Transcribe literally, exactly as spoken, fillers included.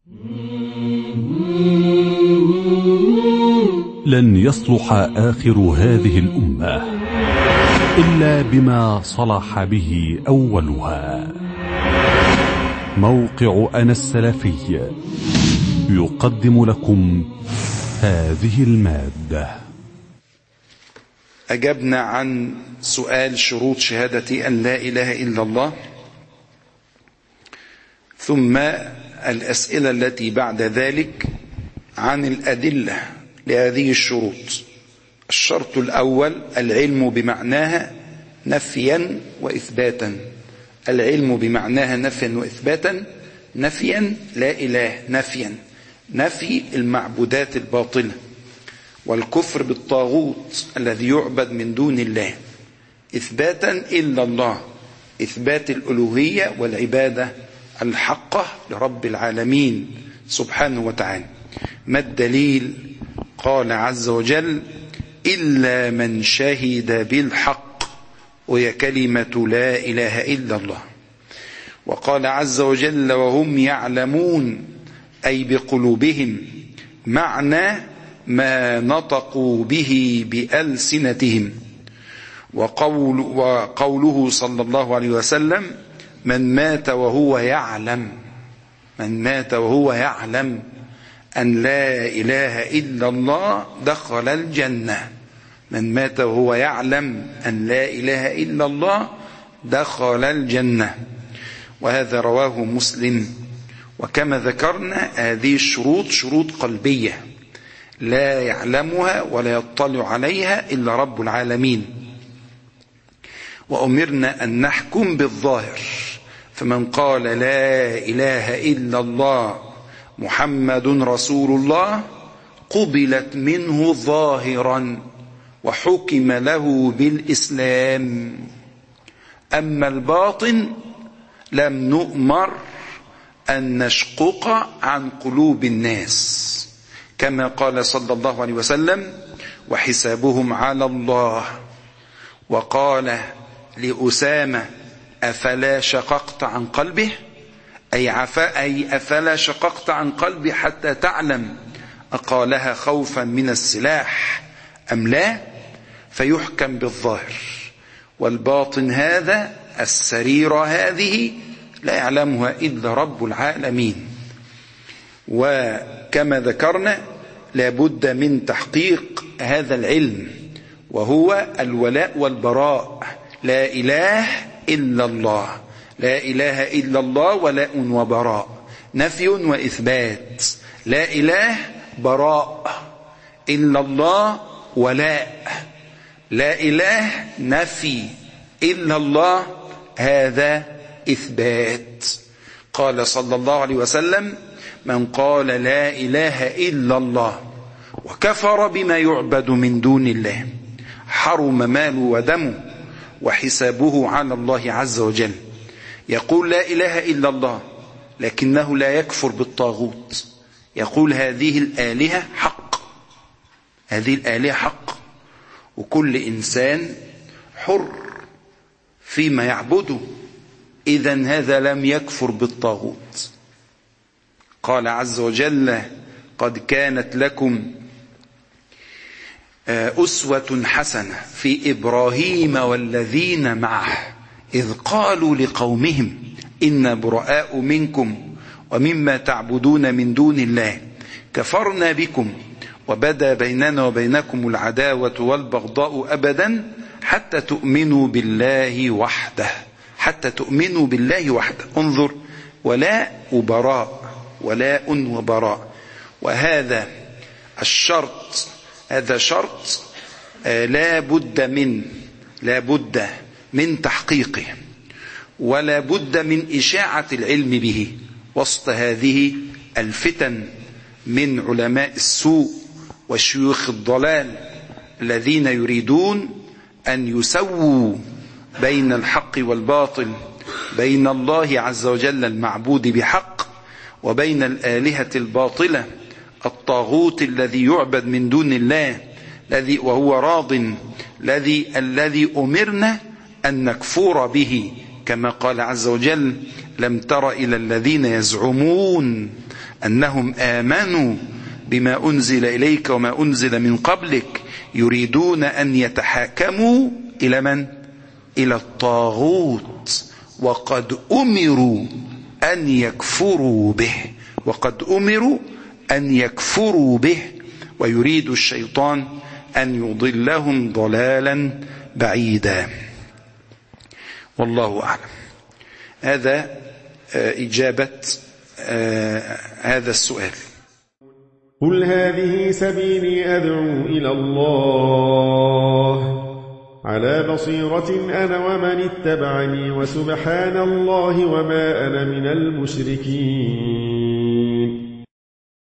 لن يصلح آخر هذه الأمة إلا بما صلح به أولها. موقع أنا السلفي يقدم لكم هذه المادة. أجبنا عن سؤال شروط شهادة أن لا إله إلا الله، ثم الأسئلة التي بعد ذلك عن الأدلة لهذه الشروط. الشرط الأول العلم بمعناها نفيا وإثباتا. العلم بمعناها نفيا وإثباتا. نفيا لا إله، نفيا نفي المعبودات الباطلة والكفر بالطاغوت الذي يعبد من دون الله. إثباتا إلا الله، إثبات الألوهية والعبادة الحقة لرب العالمين سبحانه وتعالى. ما الدليل؟ قال عز وجل: إلا من شهد بالحق، وهي كلمة لا إله إلا الله. وقال عز وجل: وهم يعلمون، أي بقلوبهم، معنى ما نطقوا به بألسنتهم. وقول وقوله صلى الله عليه وسلم: من مات وهو يعلم من مات وهو يعلم أن لا إله إلا الله دخل الجنة. من مات وهو يعلم أن لا إله إلا الله دخل الجنة. وهذا رواه مسلم. وكما ذكرنا هذه الشروط شروط قلبية لا يعلمها ولا يطلع عليها إلا رب العالمين. وأمرنا أن نحكم بالظاهر، فمن قال لا إله إلا الله محمد رسول الله قبلت منه ظاهرا وحكم له بالإسلام. أما الباطن لم نؤمر أن نشقق عن قلوب الناس، كما قال صلى الله عليه وسلم: وحسابهم على الله. وقال لأسامة: أفلا شققت عن قلبه؟ أي, عفا أي أفلا شققت عن قلبي حتى تعلم أقالها خوفا من السلاح أم لا؟ فيحكم بالظاهر. والباطن هذا، السريرة هذه، لا يعلمها إلا رب العالمين. وكما ذكرنا لابد من تحقيق هذا العلم، وهو الولاء والبراء. لا إله إلا الله، لا إله إلا الله ولاء وبراء، نفي وإثبات. لا إله براء، إلا الله ولاء. لا إله نفي، إلا الله هذا إثبات. قال صلى الله عليه وسلم: من قال لا إله إلا الله وكفر بما يعبد من دون الله حرم ماله ودمه وحسابه على الله عز وجل. يقول لا إله إلا الله لكنه لا يكفر بالطاغوت، يقول هذه الآلهة حق، هذه الآلهة حق، وكل إنسان حر فيما يعبده. إذن هذا لم يكفر بالطاغوت. قال عز وجل: قد كانت لكم أسوة حسنة في إبراهيم والذين معه إذ قالوا لقومهم إنا براء منكم ومما تعبدون من دون الله كفرنا بكم وبدا بيننا وبينكم العداوة والبغضاء أبدا حتى تؤمنوا بالله وحده. حتى تؤمنوا بالله وحده. انظر، ولاء وبراء، ولاء وبراء. وهذا الشرط، هذا شرط لا بد من لا بد من تحقيقه، ولا بد من إشاعة العلم به وسط هذه الفتن من علماء السوء وشيوخ الضلال الذين يريدون أن يسووا بين الحق والباطل، بين الله عز وجل المعبود بحق وبين الآلهة الباطلة، الطاغوت الذي يعبد من دون الله، الذي وهو راض، الذي الذي أمرنا أن نكفر به، كما قال عز وجل: لم تر إلى الذين يزعمون أنهم آمنوا بما أنزل إليك وما أنزل من قبلك يريدون أن يتحاكموا إلى من؟ إلى الطاغوت، وقد أمروا أن يكفروا به وقد أمروا أن يكفروا به ويريد الشيطان أن يضلهم ضلالا بعيدا. والله أعلم. هذا إجابة هذا السؤال. قل هذه سبيلي أدعو إلى الله على بصيرة أنا ومن اتبعني وسبحان الله وما أنا من المشركين.